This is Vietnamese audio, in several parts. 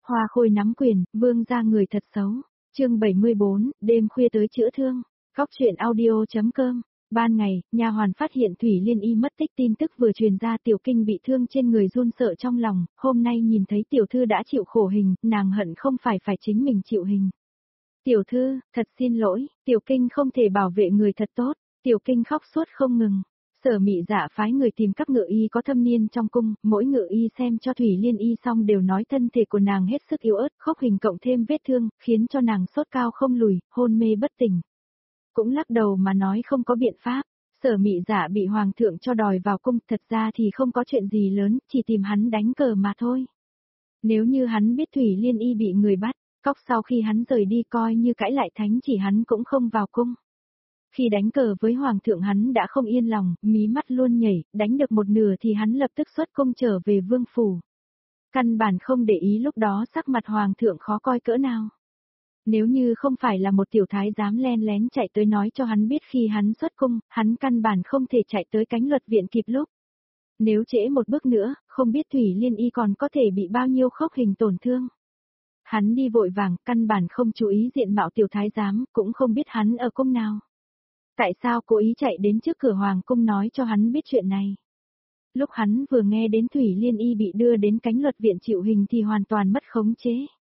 Hoa Khôi nắm quyền, vương ra người thật xấu. Chương 74, đêm khuya tới chữa thương. Góc truyện audio.com. Ban ngày, nha hoàn phát hiện Thủy Liên Y mất tích, tin tức vừa truyền ra, Tiểu Kinh bị thương trên người run sợ trong lòng, hôm nay nhìn thấy tiểu thư đã chịu khổ hình, nàng hận không phải chính mình chịu hình. Tiểu thư, thật xin lỗi, Tiểu Kinh không thể bảo vệ người thật tốt. Tiểu Kinh khóc suốt không ngừng. Sở Mị Dạ phái người tìm các ngự y có thâm niên trong cung, mỗi ngự y xem cho Thủy Liên Y xong đều nói thân thể của nàng hết sức yếu ớt, khóc hình cộng thêm vết thương, khiến cho nàng sốt cao không lùi, hôn mê bất tỉnh. Cũng lắc đầu mà nói không có biện pháp. Sở Mị Dạ bị hoàng thượng cho đòi vào cung, thật ra thì không có chuyện gì lớn, chỉ tìm hắn đánh cờ mà thôi. Nếu như hắn biết Thủy Liên Y bị người bắt, cóc sau khi hắn rời đi coi như cãi lại thánh chỉ hắn cũng không vào cung. Khi đánh cờ với hoàng thượng hắn đã không yên lòng, mí mắt luôn nhảy, đánh được một nửa thì hắn lập tức xuất cung trở về vương phủ. Căn bản không để ý lúc đó sắc mặt hoàng thượng khó coi cỡ nào. Nếu như không phải là một tiểu thái giám len lén chạy tới nói cho hắn biết khi hắn xuất cung, hắn căn bản không thể chạy tới cánh luật viện kịp lúc. Nếu trễ một bước nữa, không biết Thủy Liên Y còn có thể bị bao nhiêu khốc hình tổn thương. Hắn đi vội vàng, căn bản không chú ý diện mạo tiểu thái giám, cũng không biết hắn ở cung nào. Tại sao cố ý chạy đến trước cửa hoàng cung nói cho hắn biết chuyện này? Lúc hắn vừa nghe đến Thủy Liên Y bị đưa đến cánh luật viện chịu hình thì hoàn toàn mất khống chế.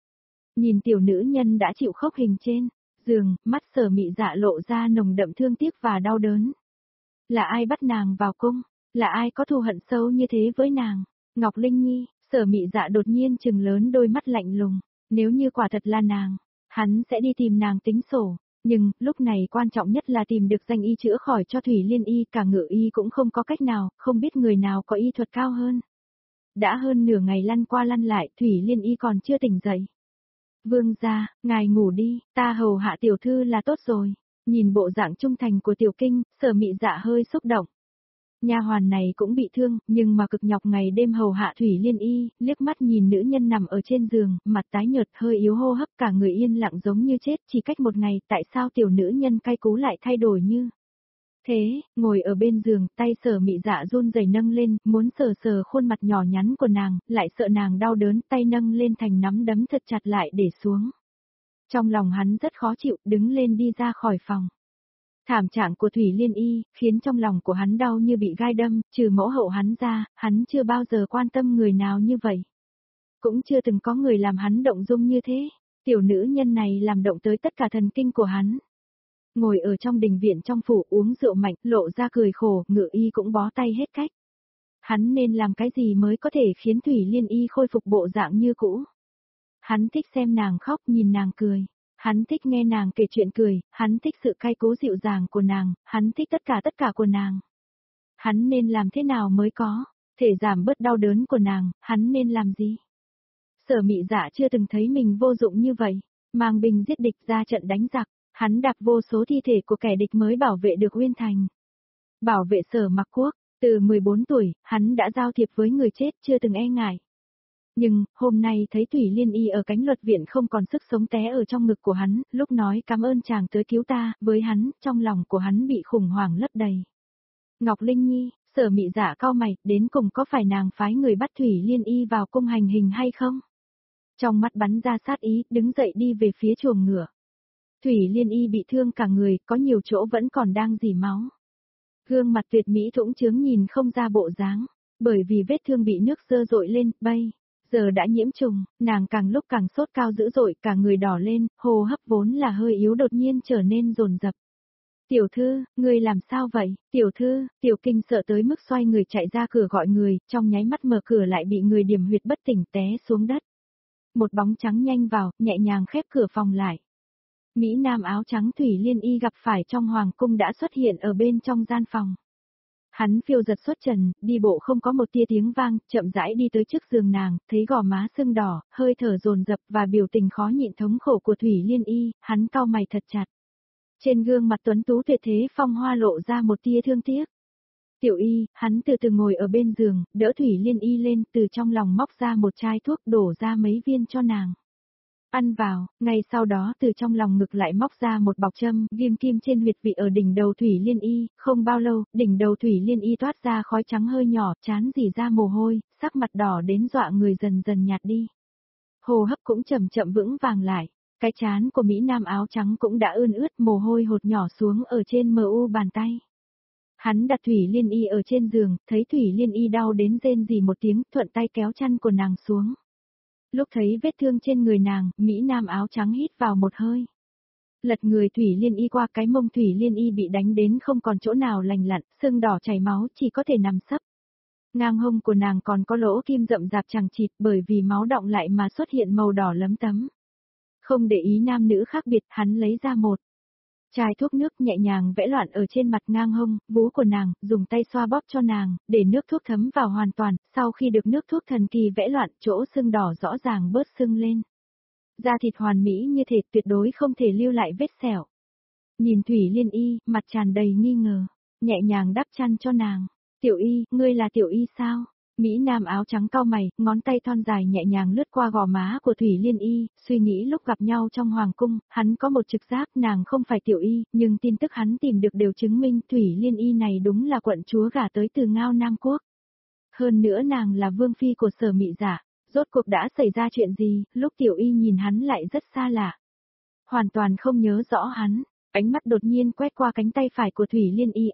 Nhìn tiểu nữ nhân đã chịu khốc hình trên giường, mắt Sở Mị Dạ lộ ra nồng đậm thương tiếc và đau đớn. Là ai bắt nàng vào cung? Là ai có thù hận sâu như thế với nàng? Ngọc Linh Nhi. Sở Mị Dạ đột nhiên trừng lớn đôi mắt lạnh lùng. Nếu như quả thật là nàng, hắn sẽ đi tìm nàng tính sổ. Nhưng, lúc này quan trọng nhất là tìm được danh y chữa khỏi cho Thủy Liên Y, cả ngự y cũng không có cách nào, không biết người nào có y thuật cao hơn. Đã hơn nửa ngày lăn qua lăn lại, Thủy Liên Y còn chưa tỉnh dậy. Vương gia, ngài ngủ đi, ta hầu hạ tiểu thư là tốt rồi. Nhìn bộ dạng trung thành của Tiểu Kinh, Sở Mị Dạ hơi xúc động. Nha hoàn này cũng bị thương, nhưng mà cực nhọc ngày đêm hầu hạ Thủy Liên Y, liếc mắt nhìn nữ nhân nằm ở trên giường, mặt tái nhợt hơi yếu hô hấp, cả người yên lặng giống như chết, chỉ cách một ngày, tại sao tiểu nữ nhân cay cú lại thay đổi như thế? Ngồi ở bên giường, tay Sở Mị Dạ run rẩy nâng lên, muốn sờ sờ khuôn mặt nhỏ nhắn của nàng, lại sợ nàng đau đớn, tay nâng lên thành nắm đấm thật chặt lại để xuống. Trong lòng hắn rất khó chịu, đứng lên đi ra khỏi phòng. Thảm trạng của Thủy Liên Y, khiến trong lòng của hắn đau như bị gai đâm, trừ mẫu hậu hắn ra, hắn chưa bao giờ quan tâm người nào như vậy. Cũng chưa từng có người làm hắn động dung như thế, tiểu nữ nhân này làm động tới tất cả thần kinh của hắn. Ngồi ở trong đình viện trong phủ uống rượu mạnh, lộ ra cười khổ, ngự y cũng bó tay hết cách. Hắn nên làm cái gì mới có thể khiến Thủy Liên Y khôi phục bộ dạng như cũ? Hắn thích xem nàng khóc, nhìn nàng cười. Hắn thích nghe nàng kể chuyện cười, hắn thích sự cay cú dịu dàng của nàng, hắn thích tất cả của nàng. Hắn nên làm thế nào mới có thể giảm bớt đau đớn của nàng, hắn nên làm gì? Sở Mị Dạ chưa từng thấy mình vô dụng như vậy, mang binh giết địch ra trận đánh giặc, hắn đạp vô số thi thể của kẻ địch mới bảo vệ được Uyên Thành. Bảo vệ Sở Mặc Quốc, từ 14 tuổi, hắn đã giao thiệp với người chết chưa từng e ngại. Nhưng, hôm nay thấy Thủy Liên Y ở cánh luật viện không còn sức sống té ở trong ngực của hắn, lúc nói cảm ơn chàng tới cứu ta, với hắn, trong lòng của hắn bị khủng hoảng lấp đầy. Ngọc Linh Nhi, Sở Mị Dạ cau mày, đến cùng có phải nàng phái người bắt Thủy Liên Y vào cung hành hình hay không? Trong mắt bắn ra sát ý, đứng dậy đi về phía chuồng ngựa. Thủy Liên Y bị thương cả người, có nhiều chỗ vẫn còn đang rỉ máu. Gương mặt tuyệt mỹ thũng chướng nhìn không ra bộ dáng, bởi vì vết thương bị nước dơ dội lên, bay. Giờ đã nhiễm trùng, nàng càng lúc càng sốt cao dữ dội, cả người đỏ lên, hô hấp vốn là hơi yếu đột nhiên trở nên dồn dập. Tiểu thư, ngươi làm sao vậy? Tiểu thư, Tiểu Kinh sợ tới mức xoay người chạy ra cửa gọi người, trong nháy mắt mở cửa lại bị người điểm huyệt bất tỉnh té xuống đất. Một bóng trắng nhanh vào, nhẹ nhàng khép cửa phòng lại. Mỹ nam áo trắng Thủy Liên Y gặp phải trong hoàng cung đã xuất hiện ở bên trong gian phòng. Hắn phiêu giật xuất trần, đi bộ không có một tia tiếng vang, chậm rãi đi tới trước giường nàng, thấy gò má sưng đỏ, hơi thở dồn dập và biểu tình khó nhịn thống khổ của Thủy Liên Y, hắn cau mày thật chặt. Trên gương mặt tuấn tú tuyệt thế phong hoa lộ ra một tia thương tiếc. Tiểu Y, hắn từ từ ngồi ở bên giường, đỡ Thủy Liên Y lên, từ trong lòng móc ra một chai thuốc đổ ra mấy viên cho nàng. Ăn vào, ngay sau đó từ trong lòng ngực lại móc ra một bọc châm, ghim kim trên huyệt vị ở đỉnh đầu Thủy Liên Y, không bao lâu, đỉnh đầu Thủy Liên Y toát ra khói trắng hơi nhỏ, trán rỉ ra mồ hôi, sắc mặt đỏ đến dọa người dần dần nhạt đi. hô hấp cũng chậm chậm vững vàng lại. Cái trán của Mỹ Nam áo trắng cũng đã ươn ướt, mồ hôi hột nhỏ xuống ở trên mu bàn tay. Hắn đặt Thủy Liên Y ở trên giường, thấy Thủy Liên Y đau đến rên rỉ một tiếng, thuận tay kéo chăn của nàng xuống. Lúc thấy vết thương trên người nàng, Mỹ Nam áo trắng hít vào một hơi. Lật người Thủy Liên Y qua, cái mông Thủy Liên Y bị đánh đến không còn chỗ nào lành lặn, sưng đỏ chảy máu, chỉ có thể nằm sấp. Ngang hông của nàng còn có lỗ kim rậm rạp chằng chịt, bởi vì máu đọng lại mà xuất hiện màu đỏ lấm tấm. Không để ý nam nữ khác biệt, hắn lấy ra một chai thuốc nước, nhẹ nhàng vẽ loạn ở trên mặt ngang hông, vú của nàng, dùng tay xoa bóp cho nàng, để nước thuốc thấm vào hoàn toàn, sau khi được nước thuốc thần kỳ vẽ loạn, chỗ sưng đỏ rõ ràng bớt sưng lên. Da thịt hoàn mỹ như thể, tuyệt đối không thể lưu lại vết sẹo. Nhìn Thủy Liên Y, mặt tràn đầy nghi ngờ, nhẹ nhàng đắp chăn cho nàng. Tiểu Y, ngươi là Tiểu Y sao? Mỹ Nam áo trắng cau mày, ngón tay thon dài nhẹ nhàng lướt qua gò má của Thủy Liên Y, suy nghĩ lúc gặp nhau trong hoàng cung, hắn có một trực giác nàng không phải Tiểu Y, nhưng tin tức hắn tìm được đều chứng minh Thủy Liên Y này đúng là quận chúa gả tới từ Ngao Nam Quốc. Hơn nữa nàng là vương phi của Sở Mị Giả, rốt cuộc đã xảy ra chuyện gì, lúc Tiểu Y nhìn hắn lại rất xa lạ. Hoàn toàn không nhớ rõ hắn, ánh mắt đột nhiên quét qua cánh tay phải của Thủy Liên Y,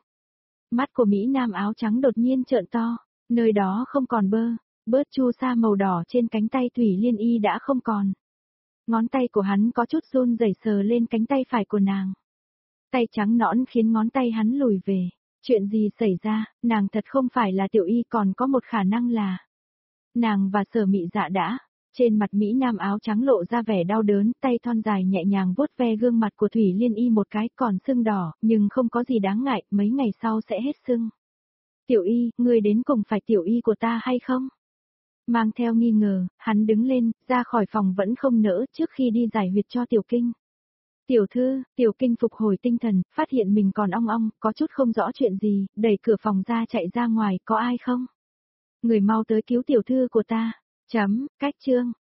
mắt của Mỹ Nam áo trắng đột nhiên trợn to. Nơi đó không còn bớt chu sa màu đỏ trên cánh tay Thủy Liên Y đã không còn. Ngón tay của hắn có chút run rẩy sờ lên cánh tay phải của nàng. Tay trắng nõn khiến ngón tay hắn lùi về. Chuyện gì xảy ra, nàng thật không phải là Tiểu Y, còn có một khả năng là nàng và Sở Mị Dạ đã. Trên mặt Mỹ Nam áo trắng lộ ra vẻ đau đớn, tay thon dài nhẹ nhàng vuốt ve gương mặt của Thủy Liên Y một cái, còn sưng đỏ, nhưng không có gì đáng ngại, mấy ngày sau sẽ hết sưng. Tiểu Y, ngươi đến cùng phải Tiểu Y của ta hay không? Mang theo nghi ngờ, hắn đứng lên, ra khỏi phòng vẫn không nỡ, trước khi đi giải huyệt cho Tiểu Kinh. Tiểu thư, Tiểu Kinh phục hồi tinh thần, phát hiện mình còn ong ong, có chút không rõ chuyện gì, đẩy cửa phòng ra chạy ra ngoài, có ai không? Người mau tới cứu tiểu thư của ta. Cách chương.